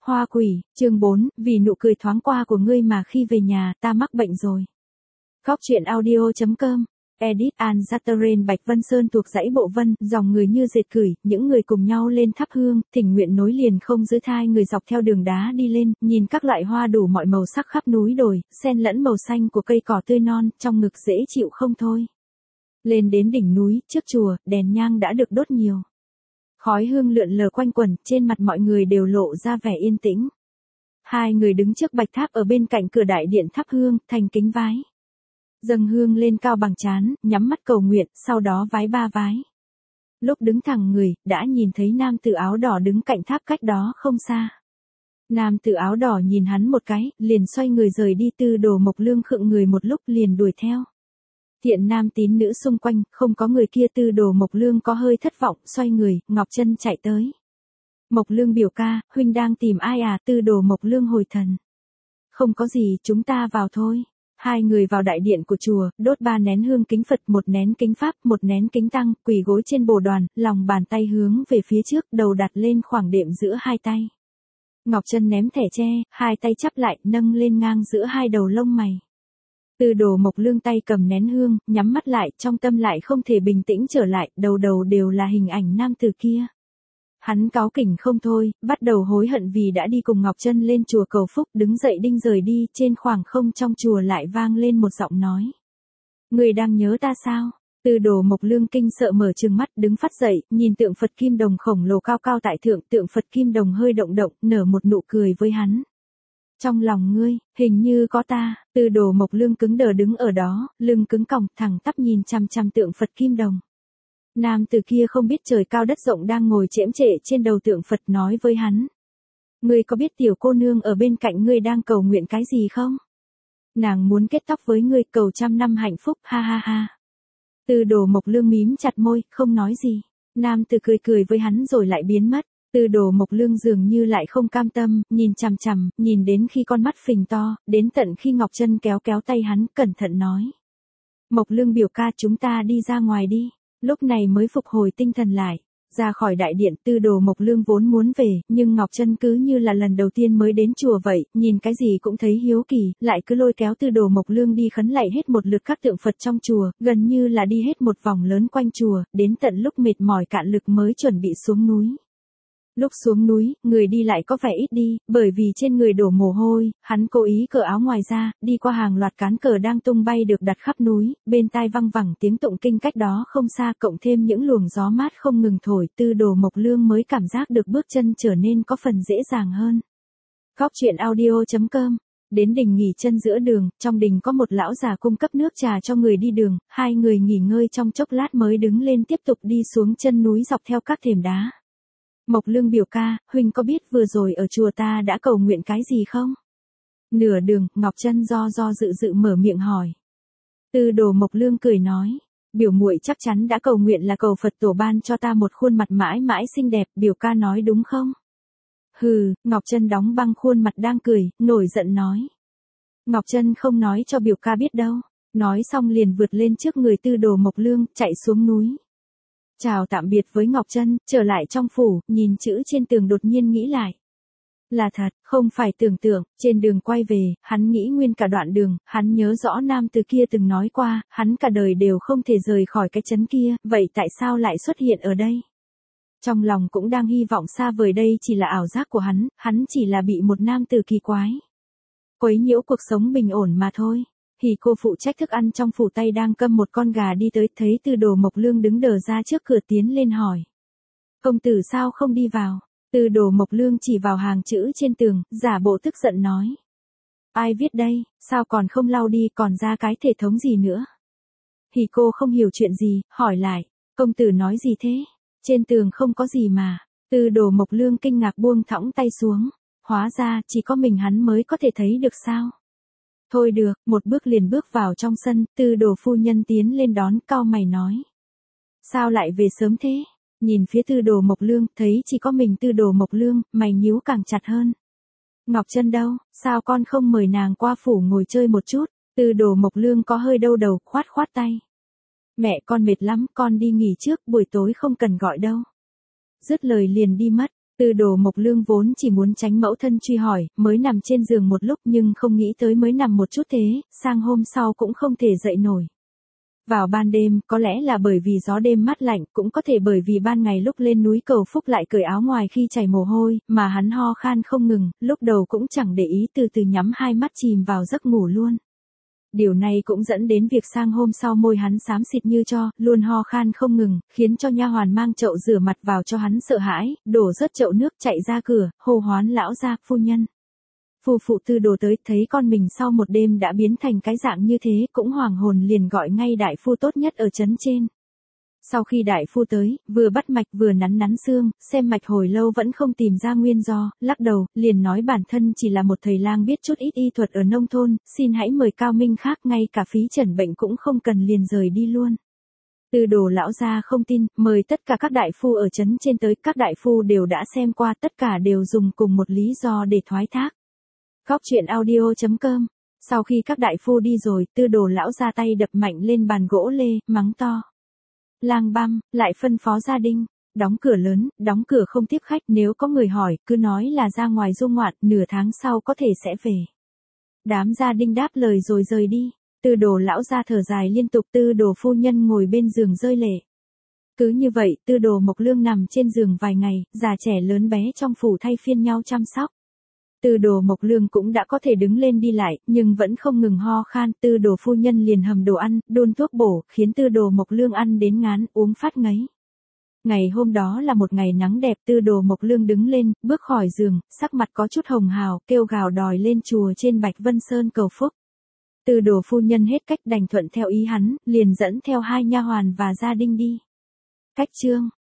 Hoa quỷ, chương 4, vì nụ cười thoáng qua của ngươi mà khi về nhà ta mắc bệnh rồi. Góc truyện audio.com. Edit Anzataren Bạch Vân Sơn thuộc dãy Bộ Vân, dòng người như dệt cửi, những người cùng nhau lên thắp hương, thỉnh nguyện nối liền không giữ thai người dọc theo đường đá đi lên, nhìn các loại hoa đủ mọi màu sắc khắp núi đồi, xen lẫn màu xanh của cây cỏ tươi non, trong ngực dễ chịu không thôi. Lên đến đỉnh núi, trước chùa, đèn nhang đã được đốt nhiều. Khói hương lượn lờ quanh quẩn, trên mặt mọi người đều lộ ra vẻ yên tĩnh. Hai người đứng trước bạch tháp ở bên cạnh cửa đại điện thắp hương, thành kính vái. Dâng hương lên cao bằng trán, nhắm mắt cầu nguyện, sau đó vái ba vái. Lúc đứng thẳng người, đã nhìn thấy nam tử áo đỏ đứng cạnh tháp cách đó không xa. Nam tử áo đỏ nhìn hắn một cái, liền xoay người rời đi. Tư Đồ Mộc Lương khựng người một lúc liền đuổi theo. Thiện nam tín nữ xung quanh, không có người kia. Tư Đồ Mộc Lương có hơi thất vọng, xoay người, Ngọc Chân chạy tới. Mộc Lương biểu ca, huynh đang tìm ai à? Tư Đồ Mộc Lương hồi thần. Không có gì, chúng ta vào thôi. Hai người vào đại điện của chùa, đốt 3 nén hương kính Phật, 1 nén kính Pháp, 1 nén kính Tăng, quỳ gối trên bồ đoàn, lòng bàn tay hướng về phía trước, đầu đặt lên khoảng đệm giữa hai tay. Ngọc Chân ném thẻ tre, hai tay chắp lại, nâng lên ngang giữa hai đầu lông mày. Tư Đồ Mộc Lương tay cầm nén hương, nhắm mắt lại, trong tâm lại không thể bình tĩnh trở lại, đầu đầu đều là hình ảnh nam tử kia. Hắn cáu kỉnh không thôi, bắt đầu hối hận vì đã đi cùng Ngọc Chân lên chùa cầu phúc, đứng dậy định rời đi, trên khoảng không trong chùa lại vang lên một giọng nói. Người đang nhớ ta sao? Tư Đồ Mộc Lương kinh sợ mở trừng mắt, đứng phát dậy, nhìn tượng Phật kim đồng khổng lồ cao cao tại thượng, tượng Phật kim đồng hơi động động, nở một nụ cười với hắn. Trong lòng ngươi, hình như có ta. Tư Đồ Mộc Lương cứng đờ đứng ở đó, lưng cứng còng, thẳng tắp nhìn chằm chằm tượng Phật kim đồng. Nam tử kia không biết trời cao đất rộng đang ngồi chễm chệ trên đầu tượng Phật nói với hắn. Ngươi có biết tiểu cô nương ở bên cạnh ngươi đang cầu nguyện cái gì không? Nàng muốn kết tóc với ngươi, cầu 100 năm hạnh phúc, ha ha ha. Tư Đồ Mộc Lương mím chặt môi, không nói gì. Nam tử cười cười với hắn rồi lại biến mất. Tư Đồ Mộc Lương dường như lại không cam tâm, nhìn chằm chằm, nhìn đến khi con mắt phình to, đến tận khi Ngọc Chân kéo kéo tay hắn, cẩn thận nói. Mộc Lương biểu ca, chúng ta đi ra ngoài đi. Lúc này mới phục hồi tinh thần lại. Ra khỏi đại điện, Tư Đồ Mộc Lương vốn muốn về, nhưng Ngọc Chân cứ như là lần đầu tiên mới đến chùa vậy, nhìn cái gì cũng thấy hiếu kỳ, lại cứ lôi kéo Tư Đồ Mộc Lương đi khấn lạy hết một lượt các tượng Phật trong chùa, gần như là đi hết một vòng lớn quanh chùa, đến tận lúc mệt mỏi cạn lực mới chuẩn bị xuống núi. Lúc xuống núi, người đi lại có vẻ ít đi, bởi vì trên người đổ mồ hôi, hắn cố ý cởi áo ngoài ra, đi qua hàng loạt cán cờ đang tung bay được đặt khắp núi, bên tai văng vẳng tiếng tụng kinh cách đó không xa, cộng thêm những luồng gió mát không ngừng thổi, Tư Đồ Mộc Lương mới cảm giác được bước chân trở nên có phần dễ dàng hơn. Góc truyện audio.com. Đến đình nghỉ chân giữa đường, trong đình có một lão già cung cấp nước trà cho người đi đường, hai người nghỉ ngơi trong chốc lát mới đứng lên tiếp tục đi xuống chân núi dọc theo các thềm đá. Mộc Lương biểu ca, huynh có biết vừa rồi ở chùa ta đã cầu nguyện cái gì không? Nửa đường, Ngọc Chân do dự mở miệng hỏi. Tư Đồ Mộc Lương cười nói, biểu muội chắc chắn đã cầu nguyện là cầu Phật tổ ban cho ta một khuôn mặt mãi mãi xinh đẹp, biểu ca nói đúng không? Hừ, Ngọc Chân đóng băng khuôn mặt đang cười, nổi giận nói. Ngọc Chân không nói cho biểu ca biết đâu. Nói xong liền vượt lên trước người Tư Đồ Mộc Lương, chạy xuống núi. Chào tạm biệt với Ngọc Chân, trở lại trong phủ, nhìn chữ trên tường đột nhiên nghĩ lại. Là thật, không phải tưởng tượng, trên đường quay về, hắn nghĩ nguyên cả đoạn đường, hắn nhớ rõ nam từ kia từng nói qua, hắn cả đời đều không thể rời khỏi cái trấn kia, vậy tại sao lại xuất hiện ở đây? Trong lòng cũng đang hy vọng xa vời đây chỉ là ảo giác của hắn chỉ là bị một nam tử kỳ quái quấy nhiễu cuộc sống bình ổn mà thôi. Hỉ cô phụ trách thức ăn trong phủ tay đang câm một con gà đi tới, thấy Tư Đồ Mộc Lương đứng đờ ra trước cửa tiến lên hỏi. Công tử sao không đi vào? Tư Đồ Mộc Lương chỉ vào hàng chữ trên tường, giả bộ tức giận nói. Ai viết đây, sao còn không lau đi, còn ra cái thể thống gì nữa? Hỉ cô không hiểu chuyện gì, hỏi lại. Công tử nói gì thế? Trên tường không có gì mà. Tư Đồ Mộc Lương kinh ngạc buông thõng tay xuống. Hóa ra, chỉ có mình hắn mới có thể thấy được sao? Thôi được, một bước liền bước vào trong sân, Tư Đồ phu nhân tiến lên đón, cau mày nói. Sao lại về sớm thế? Nhìn phía Tư Đồ Mộc Lương, thấy chỉ có mình Tư Đồ Mộc Lương, mày nhíu càng chặt hơn. Ngọc Chân đâu, sao con không mời nàng qua phủ ngồi chơi một chút? Tư Đồ Mộc Lương có hơi đau đầu, khoát tay. Mẹ con mệt lắm, con đi nghỉ trước, buổi tối không cần gọi đâu. Dứt lời liền đi mất. Tư Đồ Mộc Lương vốn chỉ muốn tránh mẫu thân truy hỏi, mới nằm trên giường một lúc nhưng không nghĩ tới mới nằm một chút thế, sang hôm sau cũng không thể dậy nổi. Vào ban đêm, có lẽ là bởi vì gió đêm mát lạnh, cũng có thể bởi vì ban ngày lúc lên núi cầu phúc lại cởi áo ngoài khi chảy mồ hôi, mà hắn ho khan không ngừng, lúc đầu cũng chẳng để ý từ từ nhắm hai mắt chìm vào giấc ngủ luôn. Điều này cũng dẫn đến việc sang hôm sau môi hắn xám xịt như tro, luôn ho khan không ngừng, khiến cho nha hoàn mang chậu rửa mặt vào cho hắn sợ hãi, đổ rớt chậu nước chạy ra cửa, hô hoán lão gia phu nhân. Phu phụ Tư Đồ tới, thấy con mình sau một đêm đã biến thành cái dạng như thế, cũng hoàng hồn liền gọi ngay đại phu tốt nhất ở trấn trên. Sau khi đại phu tới, vừa bắt mạch vừa nắn nắn xương, xem mạch hồi lâu vẫn không tìm ra nguyên do, lắc đầu, liền nói bản thân chỉ là một thầy lang biết chút ít y thuật ở nông thôn, xin hãy mời cao minh khác, ngay cả phí chẩn bệnh cũng không cần, liền rời đi luôn. Tư Đồ lão gia không tin, mời tất cả các đại phu ở trấn trên tới, các đại phu đều đã xem qua, tất cả đều dùng cùng một lý do để thoái thác. Góc truyện audio.com. Sau khi các đại phu đi rồi, Tư Đồ lão ra tay đập mạnh lên bàn gỗ lê, mắng to. Lang băm, lại phân phó gia đình, đóng cửa lớn, đóng cửa không tiếp khách, nếu có người hỏi, cứ nói là ra ngoài du ngoạn, nửa tháng sau có thể sẽ về. Đám gia đình đáp lời rồi rời đi. Tư Đồ lão ra thở dài liên tục, Tư Đồ phu nhân ngồi bên giường rơi lệ. Cứ như vậy, Tư Đồ Mộc Lương nằm trên giường vài ngày, già trẻ lớn bé trong phủ thay phiên nhau chăm sóc. Tư Đồ Mộc Lương cũng đã có thể đứng lên đi lại, nhưng vẫn không ngừng ho khan, Tư Đồ phu nhân liền hầm đồ ăn, đun thuốc bổ, khiến Tư Đồ Mộc Lương ăn đến ngán, uống phát ngấy. Ngày hôm đó là một ngày nắng đẹp, Tư Đồ Mộc Lương đứng lên, bước khỏi giường, sắc mặt có chút hồng hào, kêu gào đòi lên chùa trên Bạch Vân Sơn cầu phúc. Tư Đồ phu nhân hết cách đành thuận theo ý hắn, liền dẫn theo hai nha hoàn và gia đình đi. Cách chương